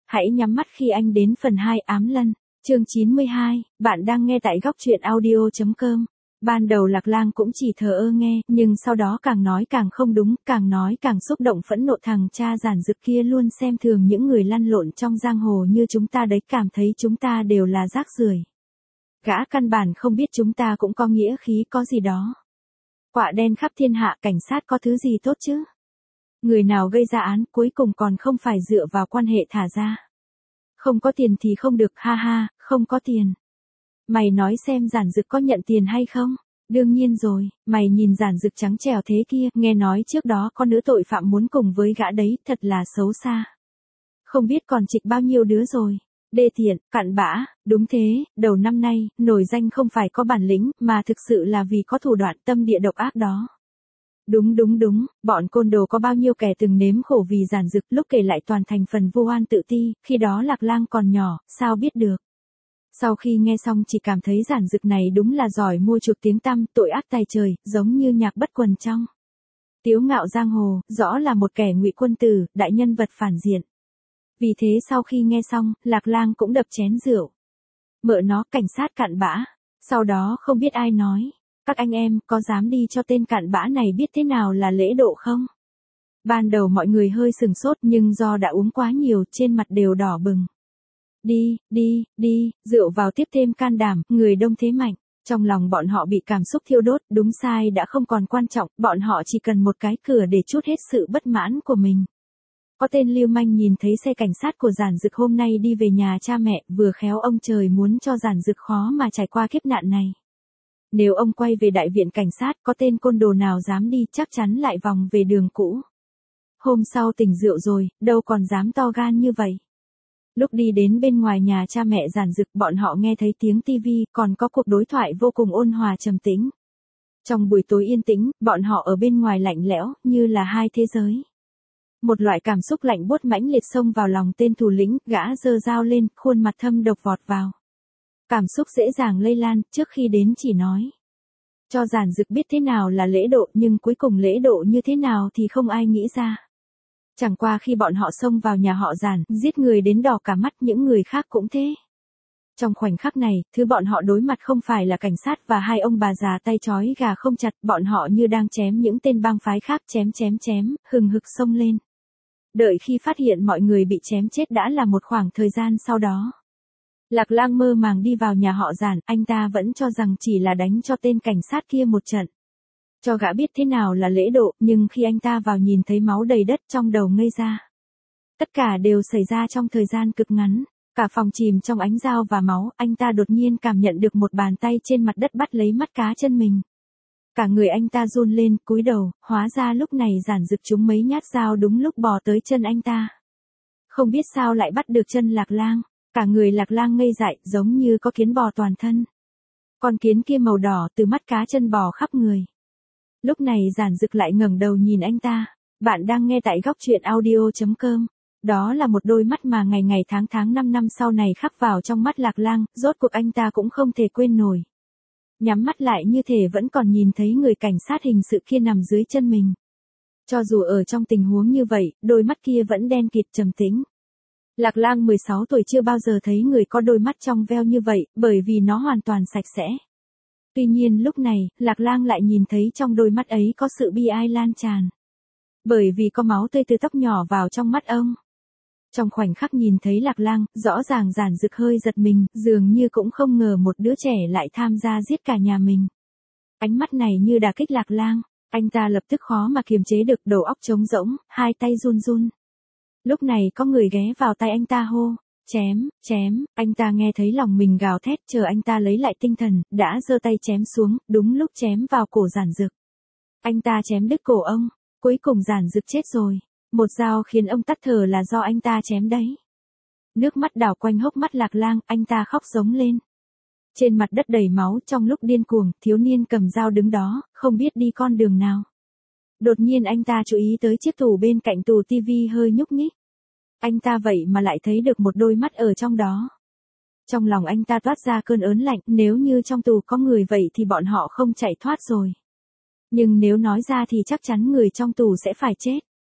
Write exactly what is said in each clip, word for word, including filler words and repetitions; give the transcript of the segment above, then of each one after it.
Hãy nhắm mắt khi anh đến phần hai ám lân. Chương chín mươi hai, bạn đang nghe tại góc truyện audio.com. Ban đầu Lạc Lang cũng chỉ thờ ơ nghe, nhưng sau đó càng nói càng không đúng, càng nói càng xúc động phẫn nộ. Thằng cha giản dực kia luôn xem thường những người lăn lộn trong giang hồ như chúng ta đấy, cảm thấy chúng ta đều là rác rưởi. Gã căn bản không biết chúng ta cũng có nghĩa khí có gì đó. Quạ đen khắp thiên hạ, cảnh sát có thứ gì tốt chứ? Người nào gây ra án cuối cùng còn không phải dựa vào quan hệ thả ra. Không có tiền thì không được, ha ha, không có tiền. Mày nói xem giản dực có nhận tiền hay không? Đương nhiên rồi, mày nhìn giản dực trắng trẻo thế kia, nghe nói trước đó có nữ tội phạm muốn cùng với gã đấy, thật là xấu xa. Không biết còn trịch bao nhiêu đứa rồi. Đê tiện, cặn bã, đúng thế, đầu năm nay, nổi danh không phải có bản lĩnh, mà thực sự là vì có thủ đoạn tâm địa độc ác đó. Đúng đúng đúng, bọn côn đồ có bao nhiêu kẻ từng nếm khổ vì giản dực, lúc kể lại toàn thành phần vô oan tự ti, khi đó Lạc Lang còn nhỏ, sao biết được. Sau khi nghe xong chỉ cảm thấy giản dực này đúng là giỏi mua chuộc tiếng tăm, tội ác tày trời, giống như nhạc bất quần trong Tiếu Ngạo giang hồ, rõ là một kẻ ngụy quân tử, đại nhân vật phản diện. Vì thế sau khi nghe xong, Lạc Lang cũng đập chén rượu. Mợ nó, cảnh sát cặn bã. Sau đó không biết ai nói. Các anh em, có dám đi cho tên cặn bã này biết thế nào là lễ độ không? Ban đầu mọi người hơi sừng sốt nhưng do đã uống quá nhiều, trên mặt đều đỏ bừng. Đi, đi, đi, rượu vào tiếp thêm can đảm, người đông thế mạnh. Trong lòng bọn họ bị cảm xúc thiêu đốt, đúng sai đã không còn quan trọng, bọn họ chỉ cần một cái cửa để trút hết sự bất mãn của mình. Có tên lưu manh nhìn thấy xe cảnh sát của giản dực hôm nay đi về nhà cha mẹ, vừa khéo ông trời muốn cho giản dực khó mà trải qua kiếp nạn này. Nếu ông quay về đại viện cảnh sát, có tên côn đồ nào dám đi, chắc chắn lại vòng về đường cũ. Hôm sau tỉnh rượu rồi, đâu còn dám to gan như vậy. Lúc đi đến bên ngoài nhà cha mẹ giản dực, bọn họ nghe thấy tiếng tivi, còn có cuộc đối thoại vô cùng ôn hòa trầm tĩnh. Trong buổi tối yên tĩnh, bọn họ ở bên ngoài lạnh lẽo, như là hai thế giới. Một loại cảm xúc lạnh buốt mãnh liệt xông vào lòng tên thủ lĩnh, gã giơ dao lên, khuôn mặt thâm độc vọt vào. Cảm xúc dễ dàng lây lan, trước khi đến chỉ nói cho giản dực biết thế nào là lễ độ, nhưng cuối cùng lễ độ như thế nào thì không ai nghĩ ra. Chẳng qua khi bọn họ xông vào nhà họ giản, giết người đến đỏ cả mắt, những người khác cũng thế. Trong khoảnh khắc này, thứ bọn họ đối mặt không phải là cảnh sát và hai ông bà già tay trói gà không chặt, bọn họ như đang chém những tên bang phái khác, chém chém chém, hừng hực xông lên. Đợi khi phát hiện mọi người bị chém chết đã là một khoảng thời gian sau đó. Lạc Lang mơ màng đi vào nhà họ giản, anh ta vẫn cho rằng chỉ là đánh cho tên cảnh sát kia một trận. Cho gã biết thế nào là lễ độ, nhưng khi anh ta vào nhìn thấy máu đầy đất, trong đầu ngây ra. Tất cả đều xảy ra trong thời gian cực ngắn. Cả phòng chìm trong ánh dao và máu, anh ta đột nhiên cảm nhận được một bàn tay trên mặt đất bắt lấy mắt cá chân mình. Cả người anh ta run lên, cúi đầu, hóa ra lúc này giản dực trúng mấy nhát dao đúng lúc bò tới chân anh ta. Không biết sao lại bắt được chân Lạc Lang, cả người Lạc Lang ngây dại, giống như có kiến bò toàn thân. Con kiến kia màu đỏ từ mắt cá chân bò khắp người. Lúc này giản dực lại ngẩng đầu nhìn anh ta. Bạn đang nghe tại góc truyện audio.com. Đó là một đôi mắt mà ngày ngày tháng tháng năm năm sau này khắc vào trong mắt Lạc Lang, rốt cuộc anh ta cũng không thể quên nổi. Nhắm mắt lại như thể vẫn còn nhìn thấy người cảnh sát hình sự kia nằm dưới chân mình. Cho dù ở trong tình huống như vậy, đôi mắt kia vẫn đen kịt trầm tĩnh. Lạc Lang mười sáu tuổi chưa bao giờ thấy người có đôi mắt trong veo như vậy, bởi vì nó hoàn toàn sạch sẽ. Tuy nhiên lúc này, Lạc Lang lại nhìn thấy trong đôi mắt ấy có sự bi ai lan tràn. Bởi vì có máu tươi từ tóc nhỏ vào trong mắt ông. Trong khoảnh khắc nhìn thấy Lạc Lang, rõ ràng giản dực hơi giật mình, dường như cũng không ngờ một đứa trẻ lại tham gia giết cả nhà mình. Ánh mắt này như đả kích Lạc Lang, anh ta lập tức khó mà kiềm chế được, đầu óc trống rỗng, hai tay run run. Lúc này có người ghé vào tai anh ta hô, chém, chém, anh ta nghe thấy lòng mình gào thét, chờ anh ta lấy lại tinh thần, đã giơ tay chém xuống, đúng lúc chém vào cổ giản dực. Anh ta chém đứt cổ ông, cuối cùng giản dực chết rồi. Một dao khiến ông tắt thở là do anh ta chém đấy. Nước mắt đảo quanh hốc mắt Lạc Lang, anh ta khóc giống lên. Trên mặt đất đầy máu, trong lúc điên cuồng, thiếu niên cầm dao đứng đó, không biết đi con đường nào. Đột nhiên anh ta chú ý tới chiếc tủ bên cạnh tủ tivi hơi nhúc nhích. Anh ta vậy mà lại thấy được một đôi mắt ở trong đó. Trong lòng anh ta toát ra cơn ớn lạnh, nếu như trong tù có người vậy thì bọn họ không chạy thoát rồi. Nhưng nếu nói ra thì chắc chắn người trong tù sẽ phải chết.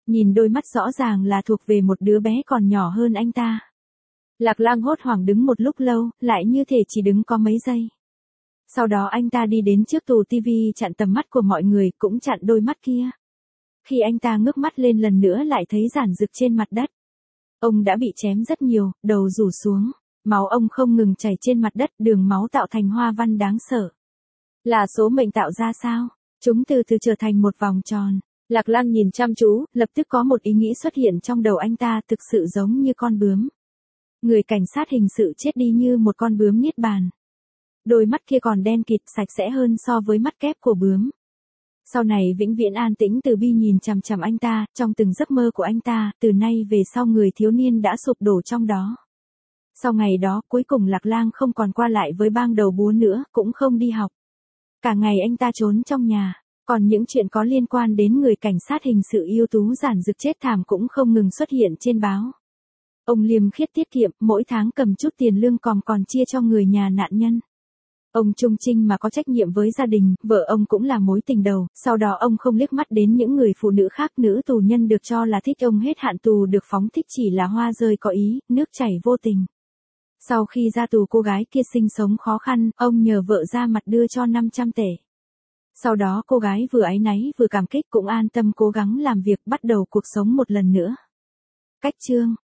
Nhìn đôi mắt rõ ràng là thuộc về một đứa bé còn nhỏ hơn anh ta. Lạc Lang hốt hoảng đứng một lúc lâu, lại như thể chỉ đứng có mấy giây. Sau đó anh ta đi đến trước tủ tivi chặn tầm mắt của mọi người, cũng chặn đôi mắt kia. Khi anh ta ngước mắt lên lần nữa lại thấy Giản Dực trên mặt đất. Ông đã bị chém rất nhiều, đầu rủ xuống. Máu ông không ngừng chảy trên mặt đất, đường máu tạo thành hoa văn đáng sợ. Là số mệnh tạo ra sao? Chúng từ từ trở thành một vòng tròn. Lạc Lang nhìn chăm chú, lập tức có một ý nghĩ xuất hiện trong đầu anh ta, thực sự giống như con bướm. Người cảnh sát hình sự chết đi như một con bướm niết bàn. Đôi mắt kia còn đen kịt, sạch sẽ hơn so với mắt kép của bướm. Sau này vĩnh viễn an tĩnh Từ Bi nhìn chằm chằm anh ta, trong từng giấc mơ của anh ta, từ nay về sau người thiếu niên đã sụp đổ trong đó. Sau ngày đó, cuối cùng Lạc Lang không còn qua lại với bang đầu búa nữa, cũng không đi học. Cả ngày anh ta trốn trong nhà, còn những chuyện có liên quan đến người cảnh sát hình sự ưu tú Giản Dực chết thảm cũng không ngừng xuất hiện trên báo. Ông liêm khiết tiết kiệm, mỗi tháng cầm chút tiền lương còm còn chia cho người nhà nạn nhân. Ông trung trinh mà có trách nhiệm với gia đình, vợ ông cũng là mối tình đầu, sau đó ông không liếc mắt đến những người phụ nữ khác, nữ tù nhân được cho là thích ông hết hạn tù được phóng thích chỉ là hoa rơi có ý, nước chảy vô tình. Sau khi ra tù cô gái kia sinh sống khó khăn, ông nhờ vợ ra mặt đưa cho năm trăm tể. Sau đó cô gái vừa áy náy vừa cảm kích cũng an tâm cố gắng làm việc bắt đầu cuộc sống một lần nữa. Cách chương